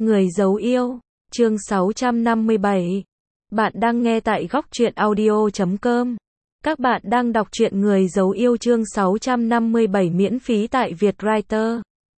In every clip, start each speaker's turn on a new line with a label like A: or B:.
A: Người giấu yêu, chương 657. Bạn đang nghe tại góc truyện audio.com. Các bạn đang đọc truyện Người giấu yêu chương 657 miễn phí tại Vietwriter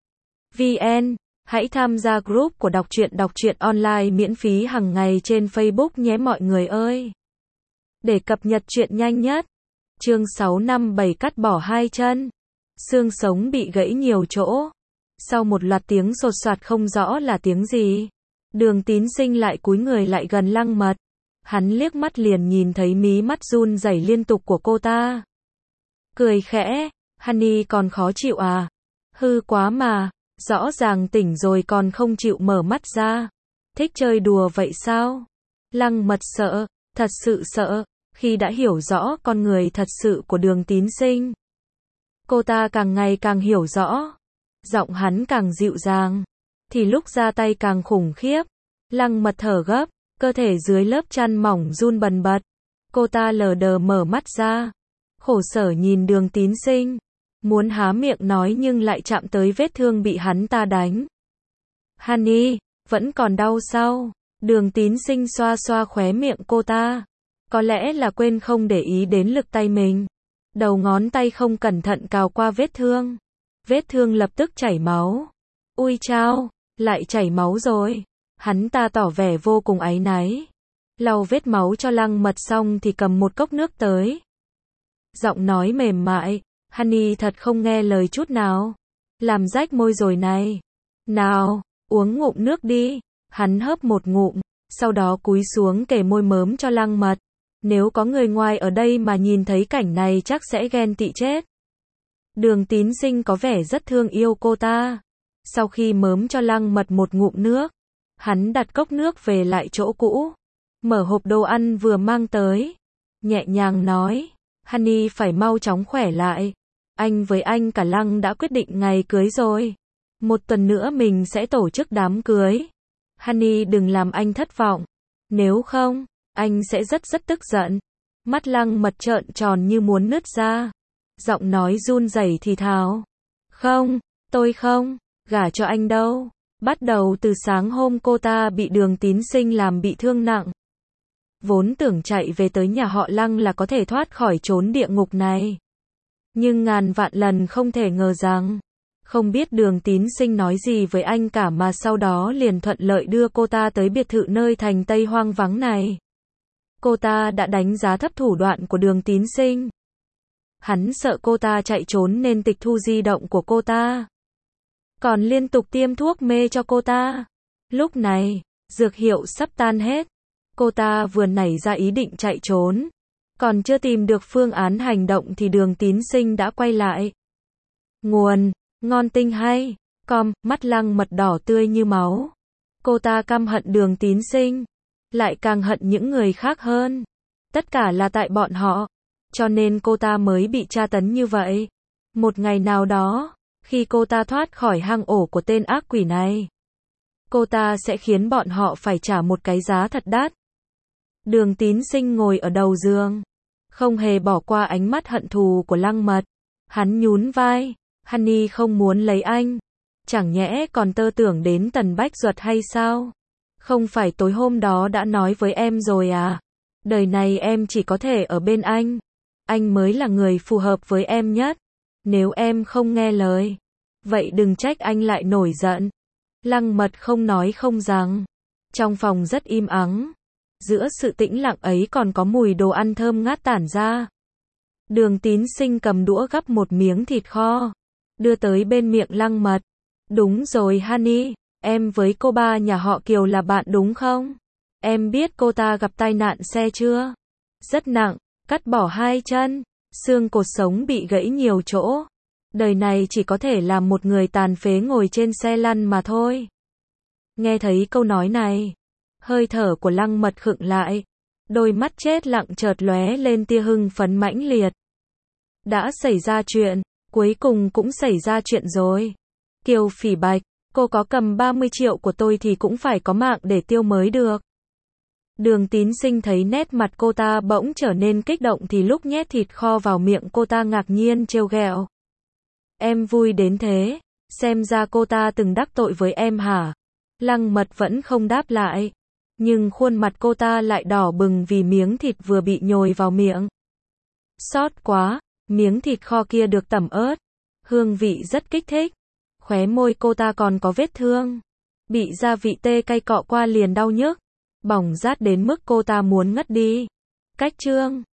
A: VN. Hãy tham gia group của đọc truyện online miễn phí hàng ngày trên Facebook nhé mọi người ơi. Để cập nhật truyện nhanh nhất. Chương 657 cắt bỏ hai chân. Xương sống bị gãy nhiều chỗ. Sau một loạt tiếng sột soạt không rõ là tiếng gì, Đường Tín Sinh lại cúi người lại gần Lăng Mật. Hắn liếc mắt liền nhìn thấy mí mắt run rẩy liên tục của cô ta. Cười khẽ, Honey còn khó chịu à? Hư quá mà, rõ ràng tỉnh rồi còn không chịu mở mắt ra. Thích chơi đùa vậy sao? Lăng Mật sợ, thật sự sợ, khi đã hiểu rõ con người thật sự của Đường Tín Sinh. Cô ta càng ngày càng hiểu rõ. Giọng hắn càng dịu dàng, thì lúc ra tay càng khủng khiếp. Lăng Mật thở gấp, cơ thể dưới lớp chăn mỏng run bần bật. Cô ta lờ đờ mở mắt ra, khổ sở nhìn Đường Tín Sinh, muốn há miệng nói nhưng lại chạm tới vết thương bị hắn ta đánh. Honey, vẫn còn đau sao? Đường Tín Sinh xoa xoa khóe miệng cô ta. Có lẽ là quên không để ý đến lực tay mình. Đầu ngón tay không cẩn thận cào qua vết thương. Vết thương lập tức chảy máu. Ui chao, lại chảy máu rồi. Hắn ta tỏ vẻ vô cùng áy náy. Lau vết máu cho Lăng Mật xong thì cầm một cốc nước tới. Giọng nói mềm mại, Honey thật không nghe lời chút nào. Làm rách môi rồi này. Nào, uống ngụm nước đi. Hắn hớp một ngụm, sau đó cúi xuống kề môi mớm cho Lăng Mật. Nếu có người ngoài ở đây mà nhìn thấy cảnh này chắc sẽ ghen tị chết. Đường Tín Sinh có vẻ rất thương yêu cô ta. Sau khi mớm cho Lăng Mật một ngụm nước, hắn đặt cốc nước về lại chỗ cũ, mở hộp đồ ăn vừa mang tới, nhẹ nhàng nói, Honey phải mau chóng khỏe lại. Anh với anh cả Lăng đã quyết định ngày cưới rồi. Một tuần nữa mình sẽ tổ chức đám cưới. Honey đừng làm anh thất vọng. Nếu không, anh sẽ rất tức giận. Mắt Lăng Mật trợn tròn như muốn nứt ra. Giọng nói run rẩy thì thào. Không, tôi không, gả cho anh đâu. Bắt đầu từ sáng hôm cô ta bị Đường Tín Sinh làm bị thương nặng. Vốn tưởng chạy về tới nhà họ Lăng là có thể thoát khỏi chốn địa ngục này. Nhưng ngàn vạn lần không thể ngờ rằng, không biết Đường Tín Sinh nói gì với anh cả mà sau đó liền thuận lợi đưa cô ta tới biệt thự nơi thành Tây hoang vắng này. Cô ta đã đánh giá thấp thủ đoạn của Đường Tín Sinh. Hắn sợ cô ta chạy trốn nên tịch thu di động của cô ta. Còn liên tục tiêm thuốc mê cho cô ta. Lúc này, dược hiệu sắp tan hết. Cô ta vừa nảy ra ý định chạy trốn. Còn chưa tìm được phương án hành động thì Đường Tín Sinh đã quay lại. Nguồn, ngon tinh hay. Mắt Lăng Mật đỏ tươi như máu. Cô ta căm hận Đường Tín Sinh. Lại càng hận những người khác hơn. Tất cả là tại bọn họ. Cho nên cô ta mới bị tra tấn như vậy. Một ngày nào đó, khi cô ta thoát khỏi hang ổ của tên ác quỷ này, cô ta sẽ khiến bọn họ phải trả một cái giá thật đắt. Đường Tín Sinh ngồi ở đầu giường, không hề bỏ qua ánh mắt hận thù của Lăng Mật. Hắn nhún vai, Honey không muốn lấy anh. Chẳng nhẽ còn tơ tưởng đến Tần Bách Duật hay sao? Không phải tối hôm đó đã nói với em rồi à? Đời này em chỉ có thể ở bên anh. Anh mới là người phù hợp với em nhất. Nếu em không nghe lời, vậy đừng trách anh lại nổi giận. Lăng Mật không nói không rằng. Trong phòng rất im ắng. Giữa sự tĩnh lặng ấy còn có mùi đồ ăn thơm ngát tản ra. Đường Tín Sinh cầm đũa gắp một miếng thịt kho, đưa tới bên miệng Lăng Mật. Đúng rồi Honey, em với cô ba nhà họ Kiều là bạn đúng không? Em biết cô ta gặp tai nạn xe chưa? Rất nặng, cắt bỏ hai chân, xương cột sống bị gãy nhiều chỗ. Đời này chỉ có thể làm một người tàn phế ngồi trên xe lăn mà thôi. Nghe thấy câu nói này, hơi thở của Lăng Mật khựng lại. Đôi mắt chết lặng chợt lóe lên tia hưng phấn mãnh liệt. Đã xảy ra chuyện, cuối cùng cũng xảy ra chuyện rồi. Kiều Phỉ Bạch, cô có cầm 30 triệu của tôi thì cũng phải có mạng để tiêu mới được. Đường Tín Sinh thấy nét mặt cô ta bỗng trở nên kích động thì lúc nhét thịt kho vào miệng cô ta ngạc nhiên trêu ghẹo. Em vui đến thế, xem ra cô ta từng đắc tội với em hả? Lăng Mật vẫn không đáp lại. Nhưng khuôn mặt cô ta lại đỏ bừng vì miếng thịt vừa bị nhồi vào miệng. Xót quá, miếng thịt kho kia được tẩm ớt. Hương vị rất kích thích. Khóe môi cô ta còn có vết thương. Bị gia vị tê cay cọ qua liền đau nhức. Bỏng rát đến mức cô ta muốn ngất đi. Cách chương